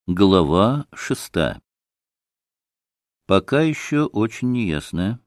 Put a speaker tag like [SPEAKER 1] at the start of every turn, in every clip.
[SPEAKER 1] Глава 6. Пока еще очень неясная.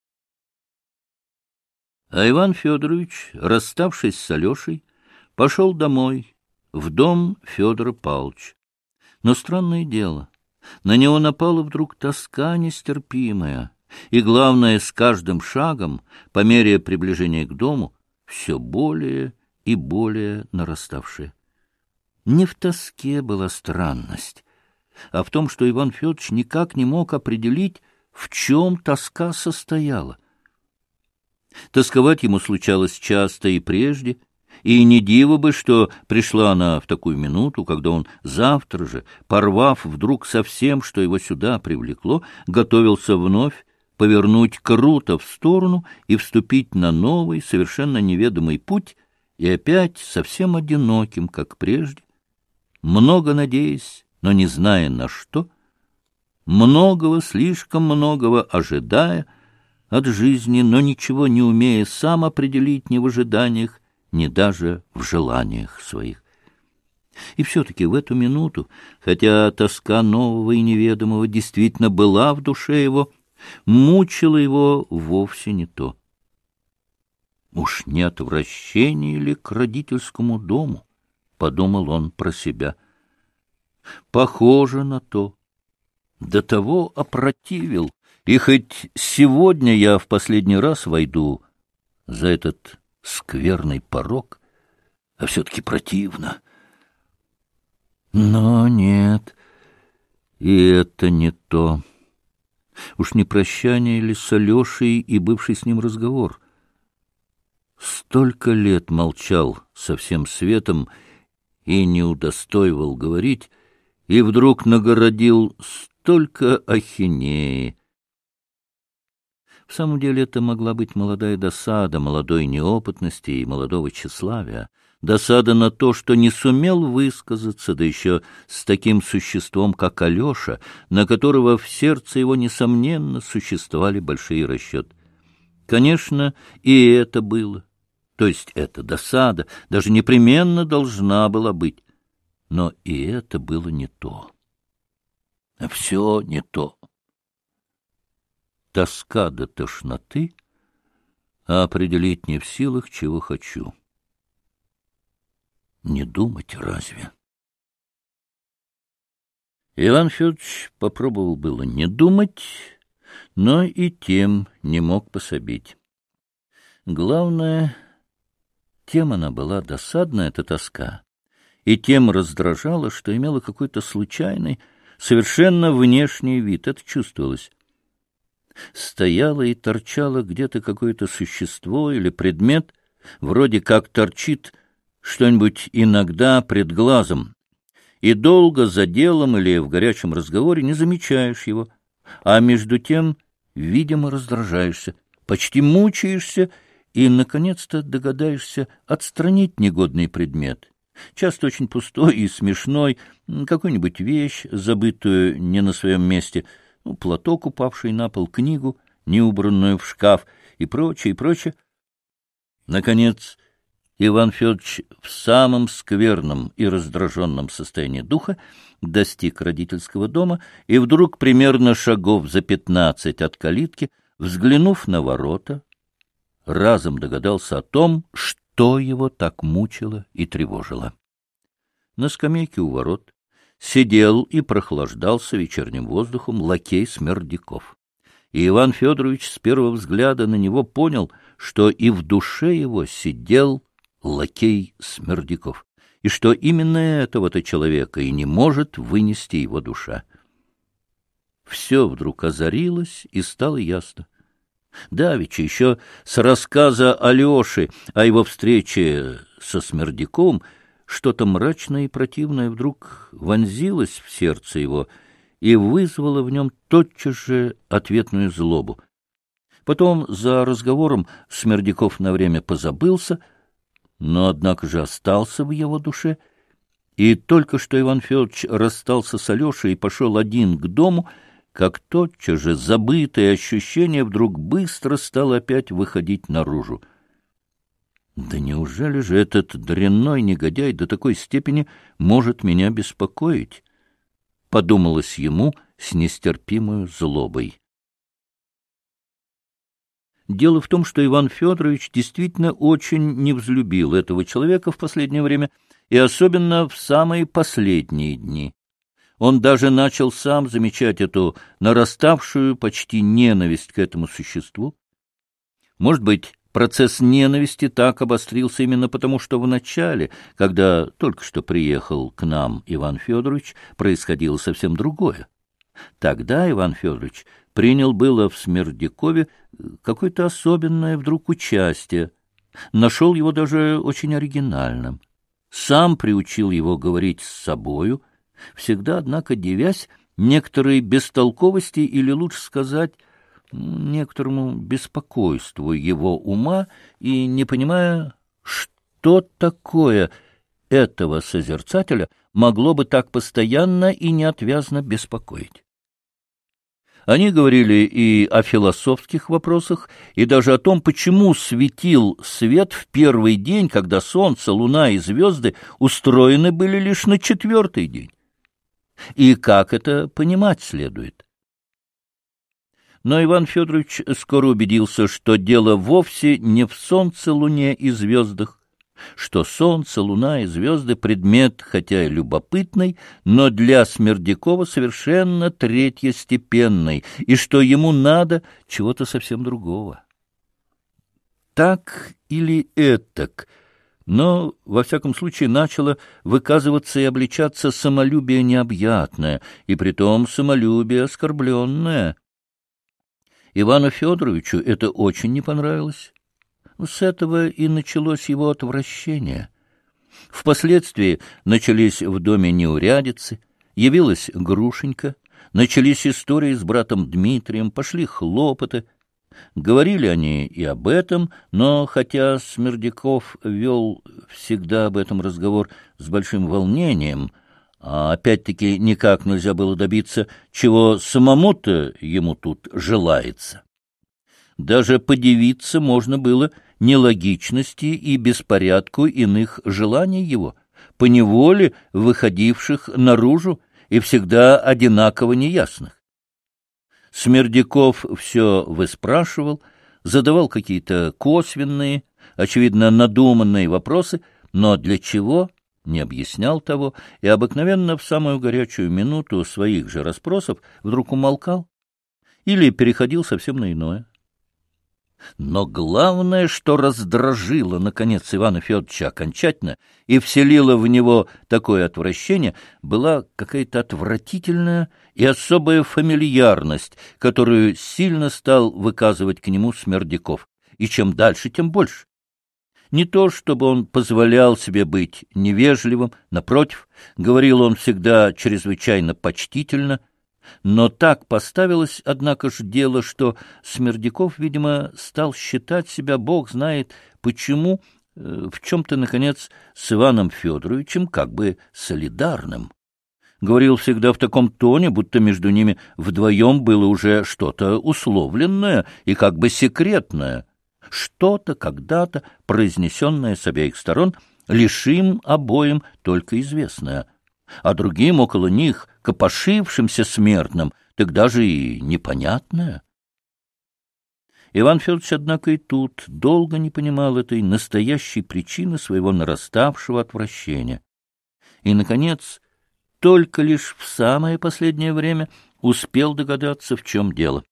[SPEAKER 1] А Иван Федорович, расставшись с Алешей, пошел домой, в дом Федора Павловича. Но странное дело, на него напала вдруг тоска нестерпимая, и, главное, с каждым шагом, по мере приближения к дому, все более и более нараставшая. Не в тоске была странность, а в том, что Иван Федорович никак не мог определить, в чем тоска состояла. Тосковать ему случалось часто и прежде, и не диво бы, что пришла она в такую минуту, когда он завтра же, порвав вдруг со всем, что его сюда привлекло, готовился вновь повернуть круто в сторону и вступить на новый, совершенно неведомый путь, и опять совсем одиноким, как прежде, много надеясь, но не зная на что, многого, слишком многого ожидая от жизни, но ничего не умея сам определить ни в ожиданиях, ни даже в желаниях своих. И все-таки в эту минуту, хотя тоска нового и неведомого действительно была в душе его, мучила его вовсе не то. «Уж не отвращение ли к родительскому дому?» — подумал он про себя. «Похоже на то. До того опротивил, и хоть сегодня я в последний раз войду за этот скверный порог, а все-таки противно. Но нет, и это не то. Уж не прощание ли с Алешей и бывший с ним разговор? Столько лет молчал со всем светом и не удостоивал говорить, и вдруг нагородил столько ахинеи. В самом деле это могла быть молодая досада, молодой неопытности и молодого тщеславия, досада на то, что не сумел высказаться, да еще с таким существом, как Алеша, на которого в сердце его, несомненно, существовали большие расчеты. Конечно, и это было. То есть эта досада даже непременно должна была быть. Но и это было не то. Все не то. Тоска до тошноты, а определить не в силах, чего хочу. Не думать разве? Иван Федорович попробовал было не думать, но и тем не мог пособить. Главное, тем она была досадна, эта тоска, и тем раздражала, что имела какой-то случайный, совершенно внешний вид. Это чувствовалось. Стояло и торчало где-то какое-то существо или предмет, вроде как торчит что-нибудь иногда пред глазом, и долго за делом или в горячем разговоре не замечаешь его, а между тем, видимо, раздражаешься, почти мучаешься и, наконец-то, догадаешься отстранить негодный предмет, часто очень пустой и смешной, какую-нибудь вещь, забытую не на своем месте, платок, упавший на пол, книгу, не убранную в шкаф и прочее, и прочее. Наконец, Иван Федорович в самом скверном и раздраженном состоянии духа достиг родительского дома и вдруг примерно шагов за 15 от калитки, взглянув на ворота, разом догадался о том, что его так мучило и тревожило. На скамейке у ворот сидел и прохлаждался вечерним воздухом лакей Смердяков. И Иван Федорович с первого взгляда на него понял, что и в душе его сидел лакей Смердяков, и что именно этого-то человека и не может вынести его душа. Все вдруг озарилось и стало ясно. Давеча еще с рассказа Алеши о его встрече со Смердяковым что-то мрачное и противное вдруг вонзилось в сердце его и вызвало в нем тотчас же ответную злобу. Потом за разговором Смердяков на время позабылся, но, однако же, остался в его душе, и только что Иван Федорович расстался с Алешей и пошел один к дому, как тотчас же забытое ощущение вдруг быстро стало опять выходить наружу. Да неужели же этот дрянной негодяй до такой степени может меня беспокоить? подумалось ему с нестерпимой злобой. Дело в том, что Иван Федорович действительно очень не взлюбил этого человека в последнее время, и особенно в самые последние дни. Он даже начал сам замечать эту нараставшую почти ненависть к этому существу. Может быть, процесс ненависти так обострился именно потому, что в начале, когда только что приехал к нам Иван Федорович, происходило совсем другое. Тогда Иван Федорович принял было в Смердякове какое-то особенное вдруг участие, нашел его даже очень оригинальным, сам приучил его говорить с собою, всегда, однако, дивясь некоторой бестолковости или, лучше сказать, некоторому беспокойству его ума и не понимая, что такое этого созерцателя могло бы так постоянно и неотвязно беспокоить. Они говорили и о философских вопросах, и даже о том, почему светил свет в первый день, когда солнце, луна и звезды устроены были лишь на четвертый день, и как это понимать следует. Но Иван Федорович скоро убедился, что дело вовсе не в солнце, луне и звездах, что солнце, луна и звезды — предмет, хотя и любопытный, но для Смердякова совершенно третьестепенный, и что ему надо чего-то совсем другого. Так или этак, но, во всяком случае, начало выказываться и обличаться самолюбие необъятное, и притом самолюбие оскорбленное. Ивану Федоровичу это очень не понравилось. С этого и началось его отвращение. Впоследствии начались в доме неурядицы, явилась Грушенька, начались истории с братом Дмитрием, пошли хлопоты. Говорили они и об этом, но хотя Смердяков вел всегда об этом разговор с большим волнением, а опять-таки никак нельзя было добиться, чего самому-то ему тут желается. Даже подивиться можно было нелогичности и беспорядку иных желаний его, поневоле выходивших наружу и всегда одинаково неясных. Смердяков все выспрашивал, задавал какие-то косвенные, очевидно надуманные вопросы, но для чего — не объяснял того, и обыкновенно в самую горячую минуту своих же расспросов вдруг умолкал или переходил совсем на иное. Но главное, что раздражило, наконец, Ивана Федоровича окончательно и вселило в него такое отвращение, была какая-то отвратительная и особая фамильярность, которую сильно стал выказывать к нему Смердяков, и чем дальше, тем больше. Не то, чтобы он позволял себе быть невежливым, напротив, говорил он всегда чрезвычайно почтительно, но так поставилось, однако же, дело, что Смердяков, видимо, стал считать себя, бог знает почему, в чем-то, наконец, с Иваном Федоровичем как бы солидарным. Говорил всегда в таком тоне, будто между ними вдвоем было уже что-то условленное и как бы секретное, что-то когда-то произнесенное с обеих сторон, лишь им обоим только известное, а другим около них, копошившимся смертным, так даже и непонятное. Иван Федорович, однако, и тут долго не понимал этой настоящей причины своего нараставшего отвращения. И, наконец, только лишь в самое последнее время успел догадаться, в чем дело.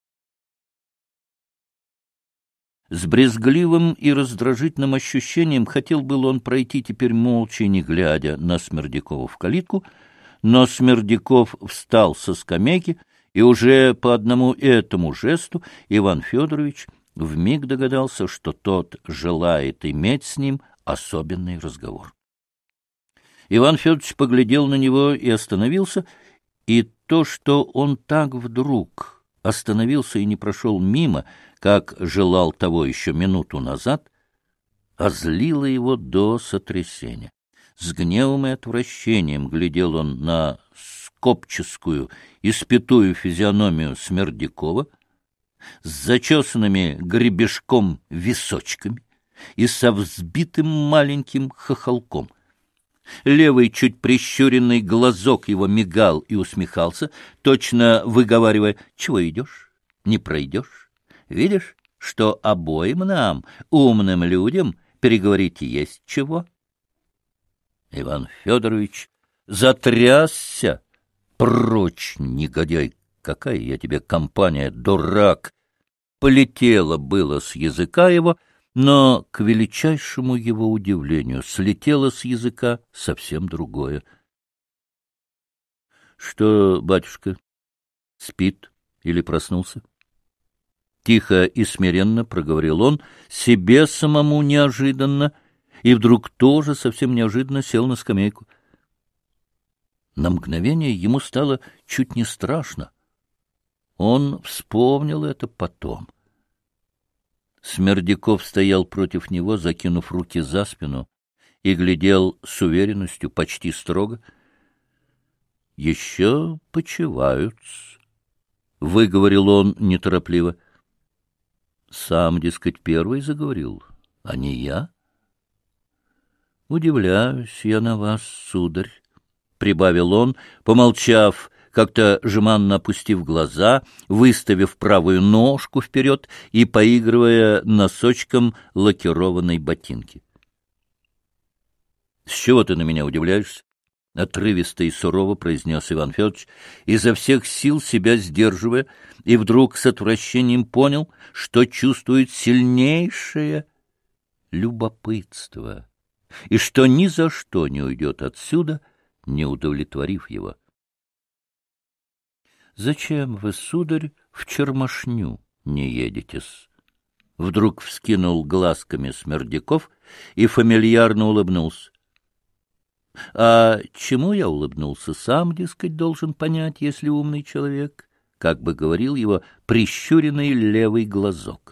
[SPEAKER 1] С брезгливым и раздражительным ощущением хотел был он пройти теперь молча, не глядя на Смердякова в калитку, но Смердяков встал со скамейки, и уже по одному этому жесту Иван Федорович вмиг догадался, что тот желает иметь с ним особенный разговор. Иван Федорович поглядел на него и остановился, и то, что он так вдруг остановился и не прошел мимо, как желал того еще минуту назад, озлило его до сотрясения. С гневом и отвращением глядел он на скопческую, испятую физиономию Смердякова с зачесанными гребешком височками и со взбитым маленьким хохолком. Левый, чуть прищуренный глазок его мигал и усмехался, точно выговаривая: «Чего идешь? Не пройдешь. Видишь, что обоим нам, умным людям, переговорить есть чего?» Иван Федорович затрясся. «Прочь, негодяй! Какая я тебе компания, дурак!» Полетело было с языка его, но, к величайшему его удивлению, слетело с языка совсем другое. — Что, батюшка, спит или проснулся? Тихо и смиренно проговорил он, себе самому неожиданно, и вдруг тоже совсем неожиданно сел на скамейку. На мгновение ему стало чуть не страшно. Он вспомнил это потом. Смердяков стоял против него, закинув руки за спину, и глядел с уверенностью, почти строго. — Еще почивают-с, — выговорил он неторопливо. — Сам, дескать, первый заговорил, а не я. — Удивляюсь я на вас, сударь, — прибавил он, помолчав, как-то жеманно опустив глаза, выставив правую ножку вперед и поигрывая носочком лакированной ботинки. — С чего ты на меня удивляешься? — отрывисто и сурово произнес Иван Федорович, изо всех сил себя сдерживая, и вдруг с отвращением понял, что чувствует сильнейшее любопытство, и что ни за что не уйдет отсюда, не удовлетворив его. — Зачем вы, сударь, в Чермашню не едете-с? Вдруг вскинул глазками Смердяков и фамильярно улыбнулся. — А чему я улыбнулся, сам, дескать, должен понять, если умный человек, как бы говорил его прищуренный левый глазок.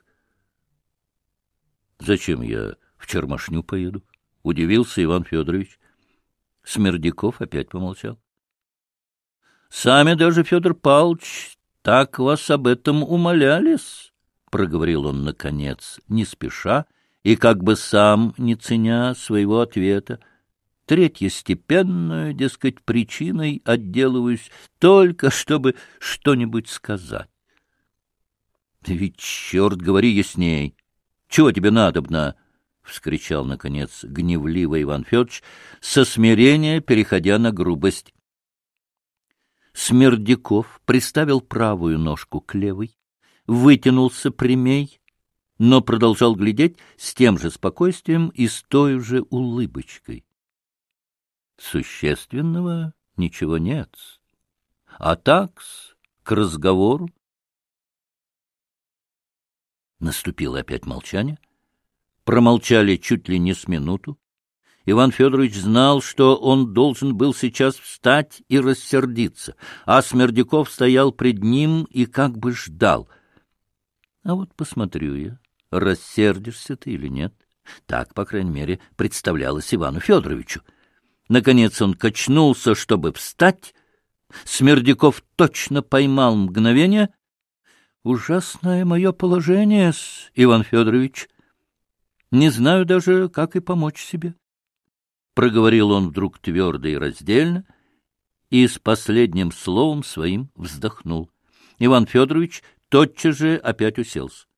[SPEAKER 1] — Зачем я в Чермашню поеду? — удивился Иван Федорович. Смердяков опять помолчал. — Сами даже, Федор Павлович, так вас об этом умоляли-с, — проговорил он наконец, не спеша и как бы сам не ценя своего ответа. Третьестепенную, дескать, причиной отделываюсь только, чтобы что-нибудь сказать. — Да ведь, черт, говори ясней! Чего тебе надобно? — вскричал, наконец, гневливо Иван Федорович, со смирения переходя на грубость. Смердяков приставил правую ножку к левой, вытянулся прямей, но продолжал глядеть с тем же спокойствием и с той же улыбочкой. Существенного ничего нет. А так-с, к разговору. Наступило опять молчание. Промолчали чуть ли не с минуту. Иван Федорович знал, что он должен был сейчас встать и рассердиться, а Смердяков стоял пред ним и как бы ждал. А вот посмотрю я, рассердишься ты или нет. Так, по крайней мере, представлялось Ивану Федоровичу. Наконец он качнулся, чтобы встать. Смердяков точно поймал мгновение. Ужасное мое положение, Иван Федорович. Не знаю даже, как и помочь себе. Проговорил он вдруг твердо и раздельно, и с последним словом своим вздохнул. Иван Федорович тотчас же опять уселся.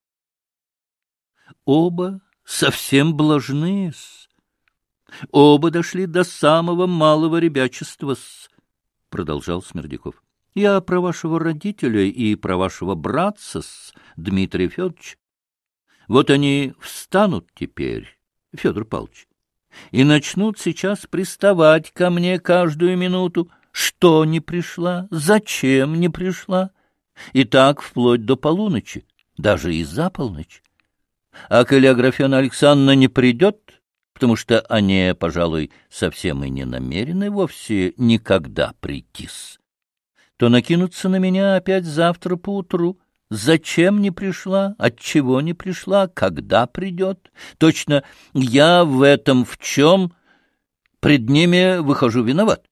[SPEAKER 1] Оба совсем блажны-с. Оба дошли до самого малого ребячества-с, — продолжал Смердяков. Я про вашего родителя и про вашего братца-с, Дмитрия Федоровича. Вот они встанут теперь, Федор Павлович, и начнут сейчас приставать ко мне каждую минуту, что не пришла, зачем не пришла, и так вплоть до полуночи, даже и за полночь. А коли Аграфена Александровна не придет, потому что они, пожалуй, совсем и не намерены вовсе никогда прийти-с, то накинутся на меня опять завтра поутру. Зачем не пришла, отчего не пришла, когда придет? Точно я в этом в чем пред ними выхожу виноват.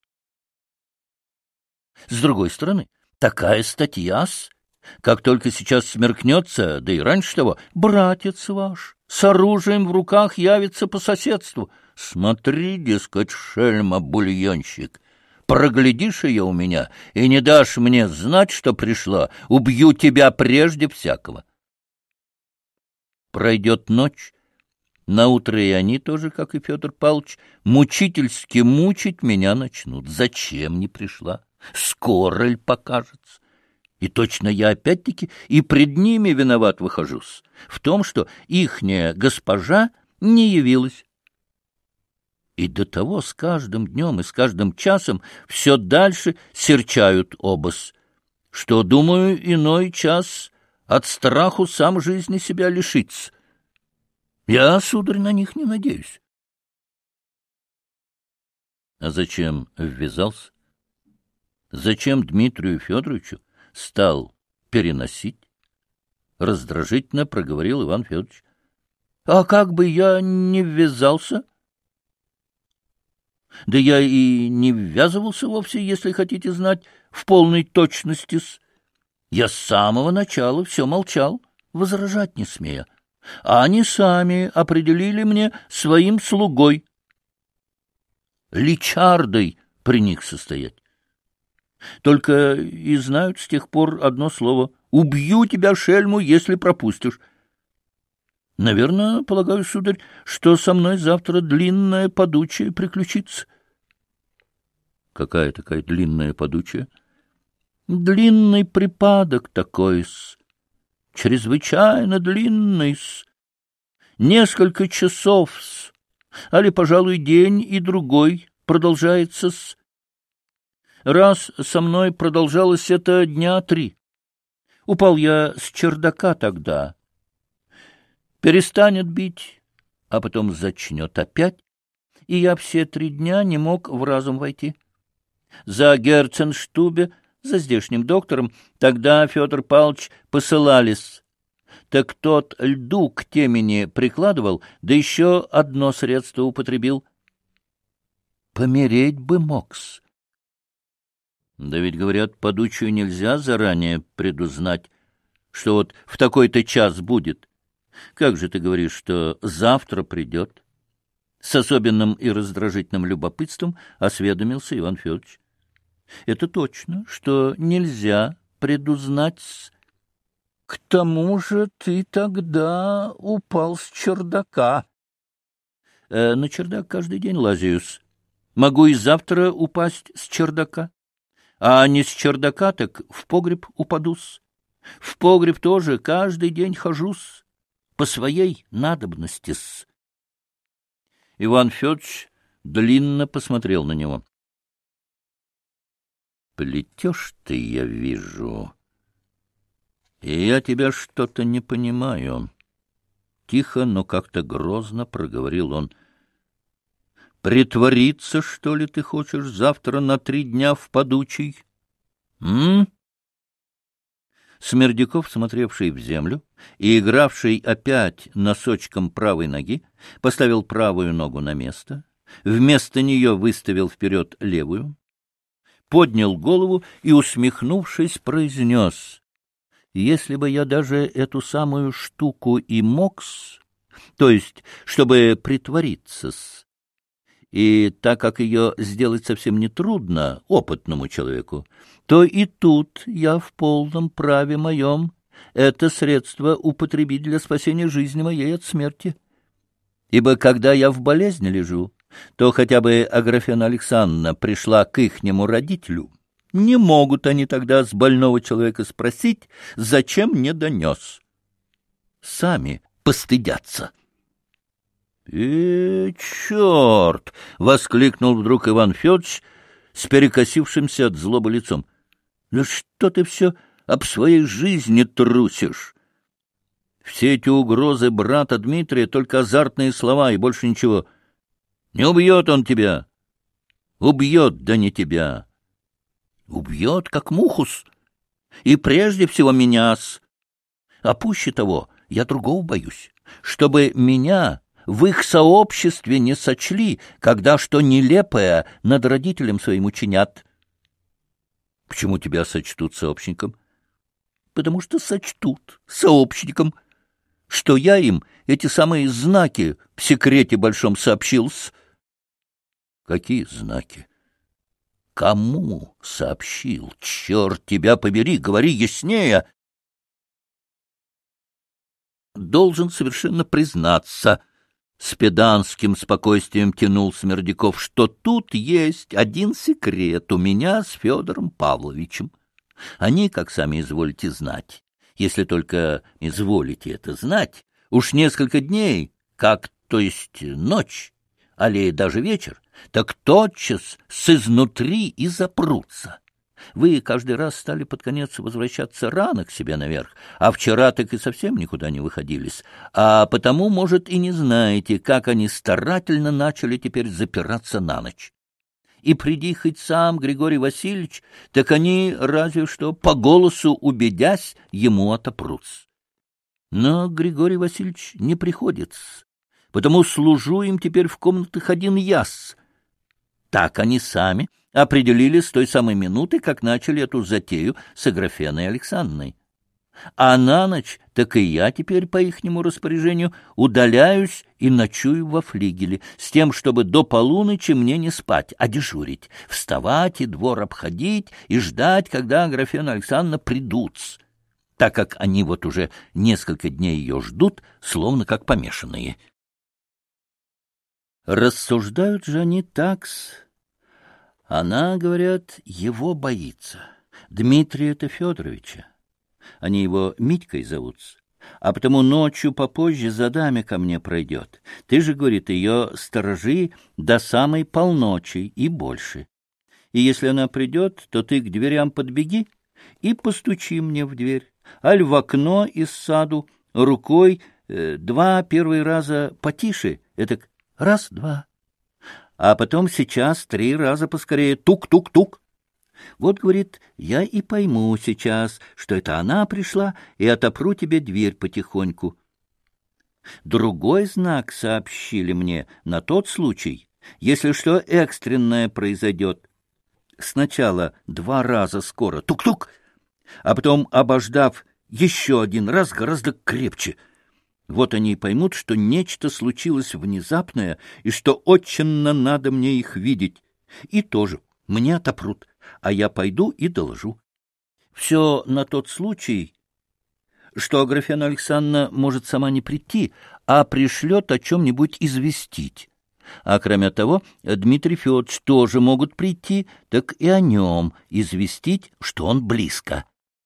[SPEAKER 1] С другой стороны, такая статья-с, как только сейчас смеркнется, да и раньше того, братец ваш с оружием в руках явится по соседству. Смотри, дескать, шельма-бульонщик, проглядишь ее у меня и не дашь мне знать, что пришла, убью тебя прежде всякого. Пройдет ночь, наутро и они тоже, как и Федор Павлович, мучительски мучить меня начнут. Зачем не пришла? Скоро ли покажется? И точно я опять-таки и пред ними виноват выхожусь в том, что ихняя госпожа не явилась. И до того с каждым днем и с каждым часом все дальше серчают обос, что, думаю, иной час от страху сам жизни себя лишится. Я, сударь, на них не надеюсь. А зачем ввязался? Зачем Дмитрию Федоровичу стал переносить? Раздражительно проговорил Иван Федорович. А как бы я не ввязался? Да я и не ввязывался вовсе, если хотите знать, в полной точности-с. Я с самого начала все молчал, возражать не смея. А они сами определили мне своим слугой, личардой при них состоять. Только и знают с тех пор одно слово: «Убью тебя, шельму, если пропустишь». Наверное, полагаю, сударь, что со мной завтра длинная подучая приключится. Какая такая длинная подучая? Длинный припадок такой-с, чрезвычайно длинный-с, несколько часов-с, али, пожалуй, день и другой продолжается-с. Раз со мной продолжалось это дня 3. Упал я с чердака тогда. Перестанет бить, а потом зачнет опять, и я все 3 дня не мог в разум войти. За Герценштубе, за здешним доктором, тогда Федор Павлович посылались. Так тот льду к темени прикладывал, да еще одно средство употребил. Помереть бы мог-с. Да ведь, говорят, подучую нельзя заранее предузнать, что вот в такой-то час будет. Как же ты говоришь, что завтра придет? С особенным и раздражительным любопытством осведомился Иван Федорович. Это точно, что нельзя предузнать. К тому же ты тогда упал с чердака. На чердак каждый день лазеюсь. Могу и завтра упасть с чердака. А не с чердака, так в погреб упадусь. В погреб тоже каждый день хожусь, по своей надобности-с. Иван Федорович длинно посмотрел на него. Плетешь ты, я вижу, и я тебя что-то не понимаю. Тихо, но как-то грозно проговорил он. Притвориться, что ли, ты хочешь завтра на 3 дня в подучий? Смердяков, смотревший в землю и игравший опять носочком правой ноги, поставил правую ногу на место, вместо нее выставил вперед левую, поднял голову и, усмехнувшись, произнес: «Если бы я даже эту самую штуку и мог-с, то есть, чтобы притвориться-с, и так как ее сделать совсем нетрудно опытному человеку, то и тут я в полном праве моем это средство употребить для спасения жизни моей от смерти. Ибо когда я в болезни лежу, то хотя бы Аграфена Александровна пришла к ихнему родителю, не могут они тогда с больного человека спросить, зачем не донес. Сами постыдятся». Черт! — воскликнул вдруг Иван Федорович с перекосившимся от злобы лицом. — Да что ты все об своей жизни трусишь? Все эти угрозы брата Дмитрия — только азартные слова и больше ничего. Не убьет он тебя. Убьет, да не тебя. Убьет, как мухус. И прежде всего меня-с. А пуще того, я другого боюсь, чтобы меня в их сообществе не сочли, когда что нелепое над родителем своим учинят. — Почему тебя сочтут сообщником? — Потому что сочтут сообщником, что я им эти самые знаки в секрете большом сообщил-с, Какие знаки? Кому сообщил? Черт тебя побери, говори яснее. Должен совершенно признаться, с педанским спокойствием тянул Смердяков, что тут есть один секрет у меня с Федором Павловичем. Они, как сами изволите знать, если только изволите это знать, уж несколько дней, как, то есть ночь, али даже вечер, так тотчас с изнутри и запрутся. Вы каждый раз стали под конец возвращаться рано к себе наверх, а вчера так и совсем никуда не выходились, а потому, может, и не знаете, как они старательно начали теперь запираться на ночь. И приди хоть сам Григорий Васильевич, так они, разве что по голосу убедясь, ему отопрутся. Но Григорий Васильевич не приходит, потому служу им теперь в комнатах один яс. Так они сами определили с той самой минуты, как начали эту затею с Аграфеной Александровной. А на ночь так и я теперь по ихнему распоряжению удаляюсь и ночую во флигеле, с тем, чтобы до полуночи мне не спать, а дежурить, вставать и двор обходить и ждать, когда Аграфена Александровна придут, так как они вот уже несколько дней ее ждут, словно как помешанные. Рассуждают же они такс. Она, говорят, его боится, Дмитрия-то Федоровича. Они его Митькой зовут, а потому ночью попозже за даме ко мне пройдет. Ты же, говорит, ее сторожи до самой полночи и больше. И если она придет, то ты к дверям подбеги и постучи мне в дверь, аль в окно из саду рукой 2 первые раза потише, этак раз-два. А потом сейчас 3 раза поскорее тук-тук-тук. Вот, говорит, я и пойму сейчас, что это она пришла, и отопру тебе дверь потихоньку. Другой знак сообщили мне на тот случай, если что экстренное произойдет. Сначала 2 раза скоро тук-тук, а потом, обождав еще 1 раз, гораздо крепче. Вот они и поймут, что нечто случилось внезапное, и что очень надо мне их видеть. И тоже мне отопрут, а я пойду и доложу. Все на тот случай, что Аграфена Александровна может сама не прийти, а пришлет о чем-нибудь известить. А кроме того, Дмитрий Федорович тоже могут прийти, так и о нем известить, что он близко.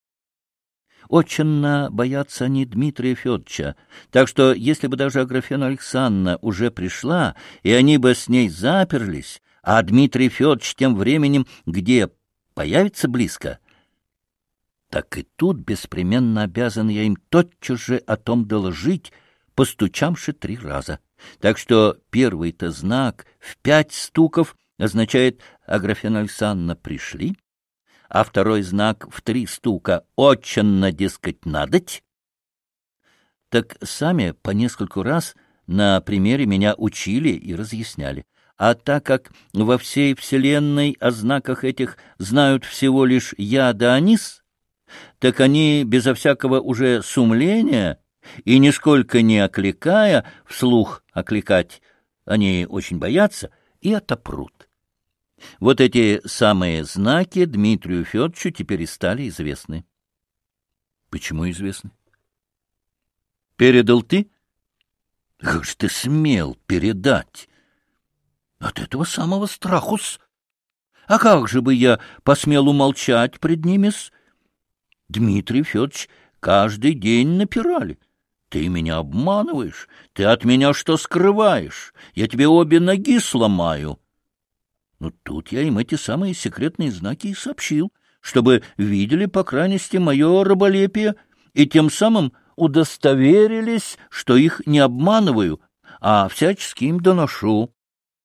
[SPEAKER 1] Очень боятся они Дмитрия Федоровича, так что если бы даже Аграфена Александровна уже пришла, и они бы с ней заперлись, а Дмитрий Федорович тем временем где появится близко, так и тут беспременно обязан я им тотчас же о том доложить, постучавши 3 раза. Так что первый-то знак в 5 стуков означает «Аграфена Александровна пришли», а второй знак в 3 стука «очень, дескать, надоть». Так сами по нескольку раз на примере меня учили и разъясняли. А так как во всей вселенной о знаках этих знают всего лишь я да Анис, так они безо всякого уже сумления и нисколько не окликая, вслух окликать, они очень боятся и отопрут. Вот эти самые знаки Дмитрию Федоровичу теперь и стали известны. Почему известны? Передал ты? Как же ты смел передать? От этого самого страху-с. А как же бы я посмел умолчать пред ними-с? Дмитрий Федорович каждый день напирали. Ты меня обманываешь, ты от меня что скрываешь? Я тебе обе ноги сломаю. Ну, тут я им эти самые секретные знаки и сообщил, чтобы видели, по крайности, мое раболепие, и тем самым удостоверились, что их не обманываю, а всячески им доношу.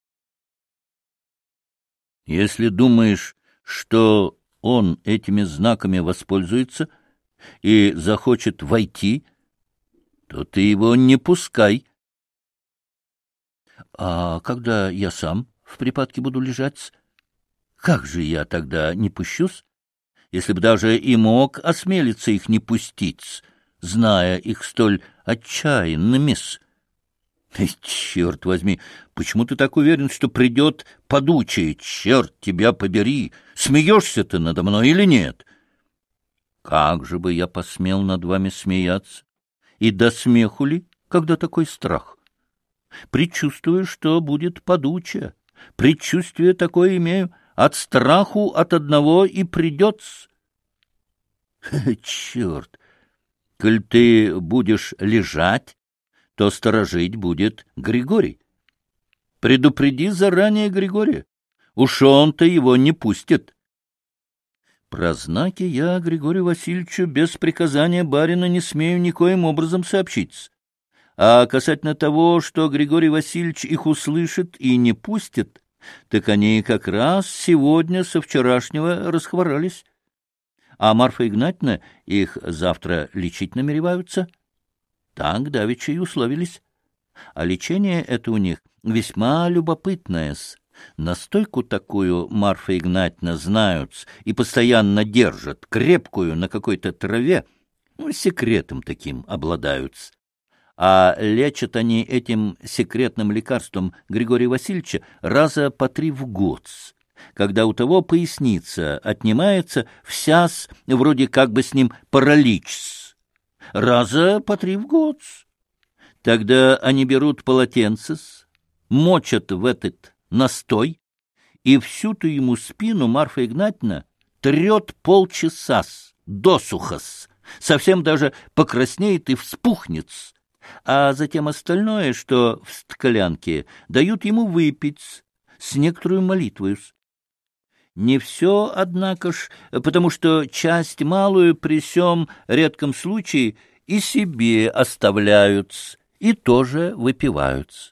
[SPEAKER 1] Если думаешь, что он этими знаками воспользуется и захочет войти, то ты его не пускай. А когда я сам в припадке буду лежать, как же я тогда не пущусь, если б даже и мог осмелиться их не пустить, зная их столь отчаянными-с? Черт возьми, почему ты так уверен, что придет подучие? Черт тебя побери! Смеешься ты надо мной или нет? Как же бы я посмел над вами смеяться? И до смеху ли, когда такой страх? Предчувствую, что будет подучие. Предчувствие такое имею. От страху от одного и придется. Черт! Коль ты будешь лежать, то сторожить будет Григорий. Предупреди заранее Григория. Уж он-то его не пустит. Про знаки я Григорию Васильевичу без приказания барина не смею никоим образом сообщить. А касательно того, что Григорий Васильевич их услышит и не пустит, так они как раз сегодня со вчерашнего расхворались. А Марфа Игнатьевна их завтра лечить намереваются. Так давеча и условились. А лечение это у них весьма любопытное-с. Настойку такую Марфа Игнатьевна знают и постоянно держат, крепкую на какой-то траве, секретом таким обладают. А лечат они этим секретным лекарством Григория Васильевича раза по 3 в год, когда у того поясница отнимается, вся-с, вроде как бы с ним паралич. Раза по 3 в год. Тогда они берут полотенце, мочат в этот настой, и всю-ту ему спину Марфа Игнатьевна трет полчаса досуха-с, совсем даже покраснеет и вспухнет, а затем остальное, что в стклянке, дают ему выпить с некоторую молитвою. Не все, однако ж, потому что часть малую при сём редком случае и себе оставляют, и тоже выпивают.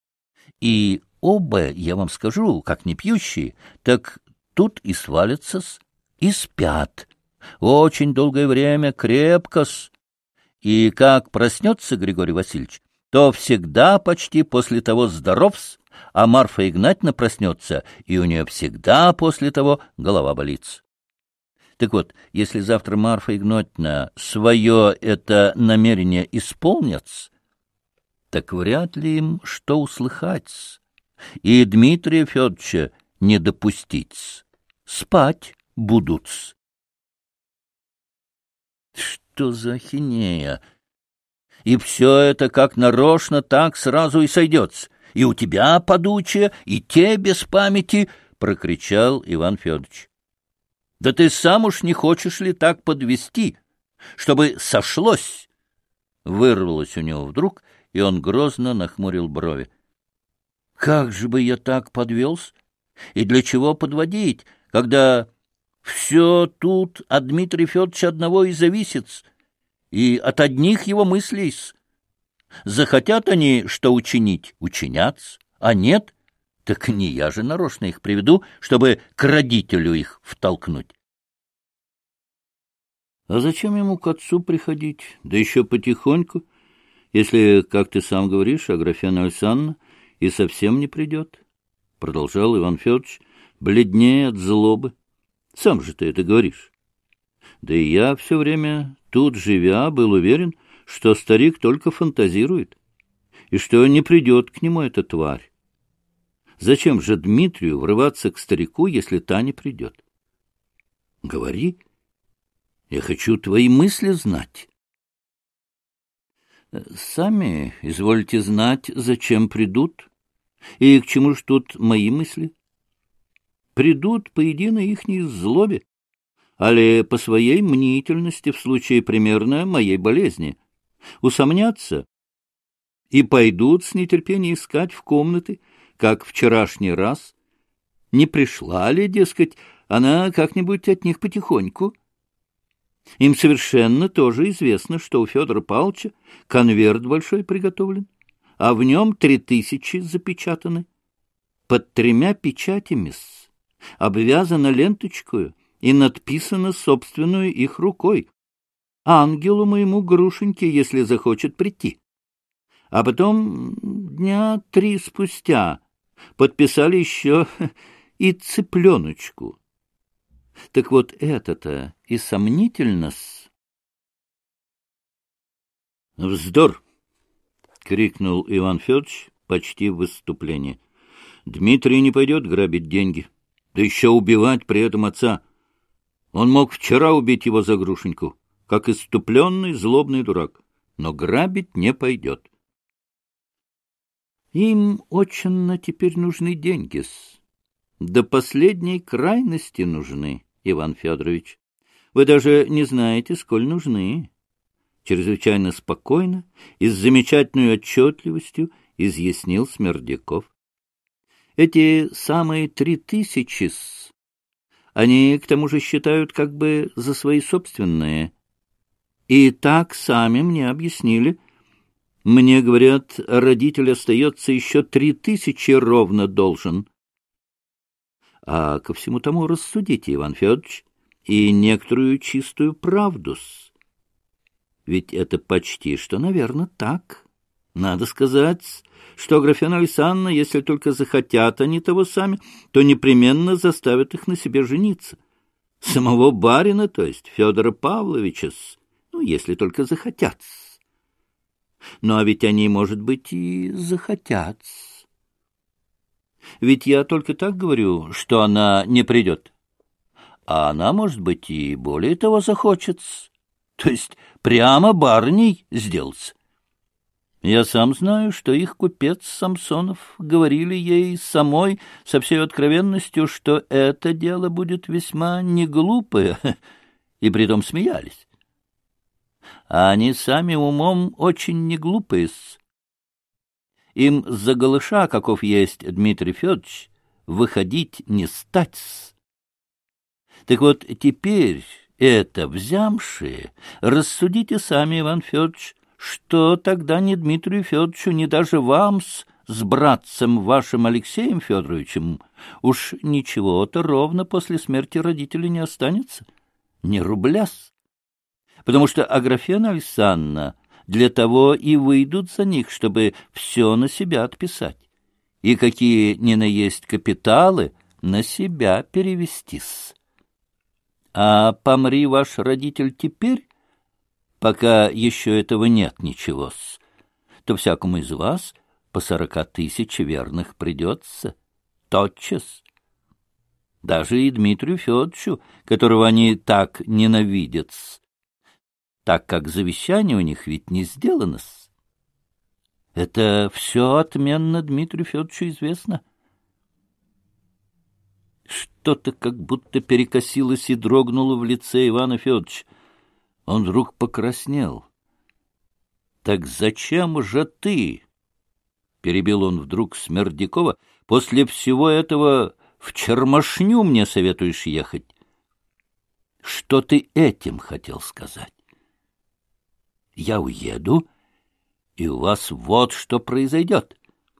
[SPEAKER 1] И оба, я вам скажу, как не пьющие, так тут и свалятся-с, и спят. Очень долгое время крепко-с. И как проснется Григорий Васильевич, то всегда почти после того здоров-с, а Марфа Игнатьевна проснется, и у нее всегда после того голова болит. Так вот, если завтра Марфа Игнатьевна свое это намерение исполнит, так вряд ли им что услыхать, и Дмитрия Федоровича не допустить. Спать будут. Что за ахинея? И все это как нарочно так сразу и сойдется. И у тебя подучие, и те без памяти, — прокричал Иван Федорович. — Да ты сам уж не хочешь ли так подвести, чтобы сошлось? Вырвалось у него вдруг, и он грозно нахмурил брови. — Как же бы я так подвелся? И для чего подводить, когда все тут от Дмитрия Федоровича одного и зависит, и от одних его мыслей? Захотят они что учинить — учинятся, а нет, так не я же нарочно их приведу, чтобы к родителю их втолкнуть. А зачем ему к отцу приходить, да еще потихоньку, если, как ты сам говоришь, Аграфена Александровна и совсем не придет? Продолжал Иван Федорович, бледнее от злобы. Сам же ты это говоришь. Да и я все время тут, живя, был уверен, что старик только фантазирует, и что не придет к нему эта тварь. Зачем же Дмитрию врываться к старику, если та не придет? Говори, я хочу твои мысли знать. Сами извольте знать, зачем придут, и к чему ж тут мои мысли. Придут по единой ихней злобе, али по своей мнительности в случае примерно моей болезни. Усомнятся и пойдут с нетерпением искать в комнаты, как вчерашний раз. Не пришла ли, дескать, она как-нибудь от них потихоньку? Им совершенно тоже известно, что у Федора Павловича конверт большой приготовлен, а в нем 3000 запечатаны. Под 3 печатями обвязано ленточкою и надписано собственную их рукой. Ангелу моему Грушеньке, если захочет прийти. А потом 3 дня спустя подписали еще и цыпленочку. Так вот это-то и сомнительно-с. Вздор! — крикнул Иван Федорович почти в выступлении. — Дмитрий не пойдет грабить деньги, да еще убивать при этом отца. Он мог вчера убить его за Грушеньку, как исступленный злобный дурак, но грабить не пойдет. Им очень теперь нужны деньги-с. До последней крайности нужны, Иван Федорович. Вы даже не знаете, сколь нужны. Чрезвычайно спокойно и с замечательной отчетливостью изъяснил Смердяков. Эти самые 3000 они, к тому же, считают как бы за свои собственные. И так сами мне объяснили. Мне говорят, родитель остается еще 3000 ровно должен. А ко всему тому рассудите, Иван Федорович, и некоторую чистую правду-с. Ведь это почти что, наверное, так. Надо сказать, что Аграфена Александровна, если только захотят они того сами, то непременно заставят их на себе жениться. Самого барина, то есть Федора Павловича, ну, если только захотят. Ну, а ведь они, может быть, и захотят. Ведь я только так говорю, что она не придет. А она, может быть, и более того захочет. То есть прямо барыней сделаться. Я сам знаю, что их купец Самсонов говорили ей самой со всей откровенностью, что это дело будет весьма неглупое, и притом смеялись. А они сами умом очень неглупые-с. Им за голыша, каков есть Дмитрий Федорович, выходить не стать-с. Так вот, теперь это взямшие, рассудите сами, Иван Федорович, что тогда ни Дмитрию Федоровичу, ни даже вам с братцем вашим Алексеем Федоровичем уж ничего-то ровно после смерти родителей не останется, ни рубля-с. Потому что Аграфена Александровна для того и выйдут за них, чтобы все на себя отписать, и какие ни на есть капиталы на себя перевестись. А помри ваш родитель теперь, пока еще этого нет ничего-с, то всякому из вас по 40 000 верных придется тотчас. Даже и Дмитрию Федоровичу, которого они так ненавидят, так как завещание у них ведь не сделано-с. Это все отменно Дмитрию Федоровичу известно. Что-то как будто перекосилось и дрогнуло в лице Ивана Федоровича. Он вдруг покраснел. — Так зачем же ты, — перебил он вдруг Смердякова, — после всего этого в Чермашню мне советуешь ехать? Что ты этим хотел сказать? Я уеду, и у вас вот что произойдет.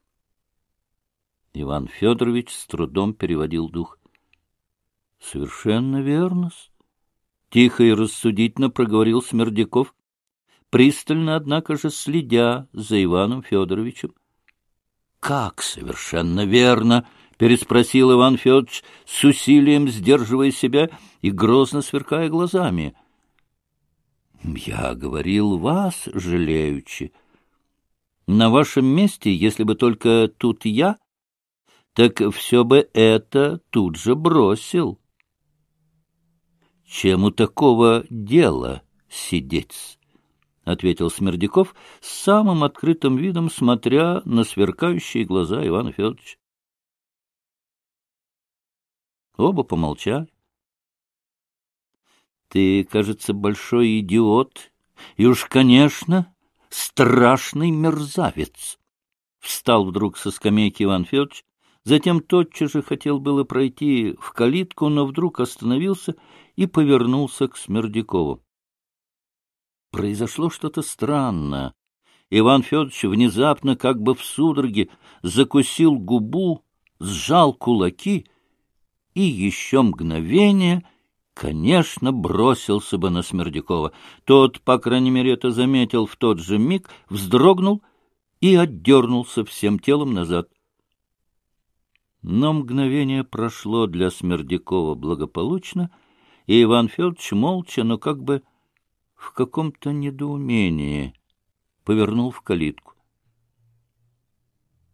[SPEAKER 1] Иван Федорович с трудом переводил дух. — Совершенно верно-с. Тихо и рассудительно проговорил Смердяков, пристально, однако же, следя за Иваном Федоровичем. — Как совершенно верно? — переспросил Иван Федорович, с усилием сдерживая себя и грозно сверкая глазами. — Я говорил вас, жалеючи. На вашем месте, если бы только тут я, так все бы это тут же бросил. — Чему такого дела сидеть? — ответил Смердяков с самым открытым видом, смотря на сверкающие глаза Ивана Федоровича. Оба помолчали. — Ты, кажется, большой идиот, и уж, конечно, страшный мерзавец. Встал вдруг со скамейки Иван Федорович, затем тотчас же хотел было пройти в калитку, но вдруг остановился и повернулся к Смердякову. Произошло что-то странное. Иван Федорович внезапно, как бы в судороге, закусил губу, сжал кулаки и еще мгновение, конечно, бросился бы на Смердякова. Тот, по крайней мере, это заметил в тот же миг, вздрогнул и отдернулся всем телом назад. Но мгновение прошло для Смердякова благополучно, и Иван Федорович молча, но как бы в каком-то недоумении повернул в калитку.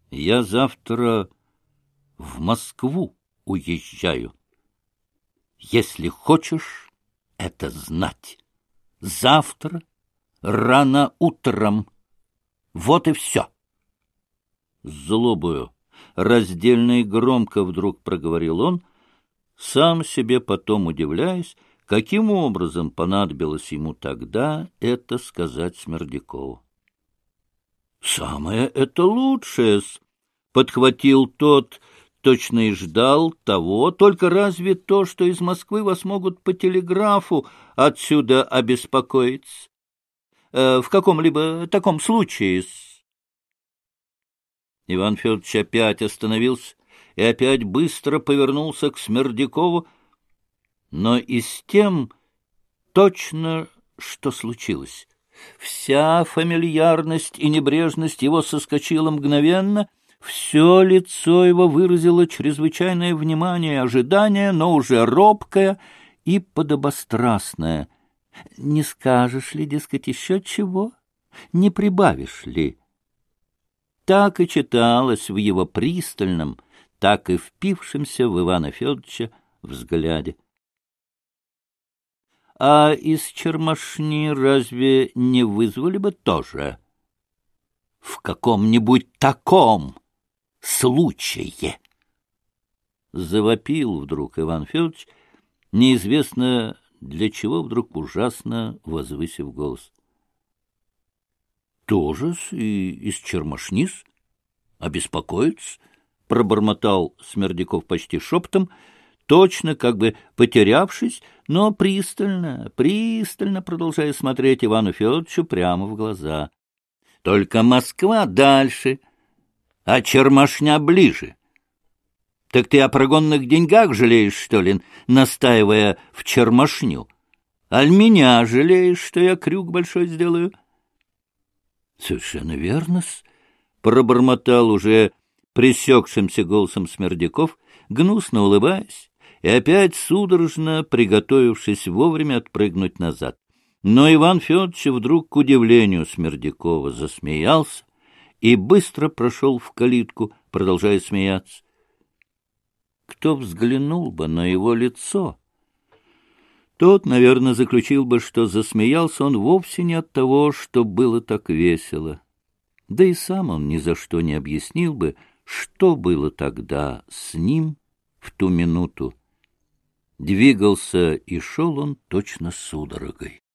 [SPEAKER 1] Я завтра в Москву уезжаю. Если хочешь это знать, завтра рано утром. Вот и все. С злобою, раздельно и громко вдруг проговорил он, сам себе потом удивляясь, каким образом понадобилось ему тогда это сказать Смердякову. — Самое это лучшее-с, — подхватил тот, точно и ждал того, только разве то, что из Москвы вас могут по телеграфу отсюда обеспокоить? В каком-либо таком случае-с. Иван Федорович опять остановился и опять быстро повернулся к Смердякову, но и с тем точно, что случилось. Вся фамильярность и небрежность его соскочила мгновенно, все лицо его выразило чрезвычайное внимание и ожидание, но уже робкое и подобострастное. Не скажешь ли, дескать, еще чего? Не прибавишь ли? Так и читалось в его пристальном, так и впившемся в Ивана Федоровича взгляде. — А из Чермашни разве не вызвали бы тоже? — В каком-нибудь таком случае! Завопил вдруг Иван Федорович, неизвестно для чего вдруг ужасно возвысив голос. — Тоже-с и из Чермашни-с? Обеспокоиться? — пробормотал Смердяков почти шепотом, точно как бы потерявшись, но пристально, продолжая смотреть Ивану Федоровичу прямо в глаза. — Только Москва дальше, а Чермашня ближе. Так ты о прогонных деньгах жалеешь, что ли, настаивая в Чермашню? Аль меня жалеешь, что я крюк большой сделаю? — Совершенно верно-с, — пробормотал уже пресекшимся голосом Смердяков, гнусно улыбаясь и опять судорожно приготовившись вовремя отпрыгнуть назад. Но Иван Федорович вдруг, к удивлению Смердякова, засмеялся и быстро прошел в калитку, продолжая смеяться. Кто взглянул бы на его лицо, тот, наверное, заключил бы, что засмеялся он вовсе не от того, что было так весело. Да и сам он ни за что не объяснил бы, что было тогда с ним в ту минуту. Двигался и шел он точно судорогой.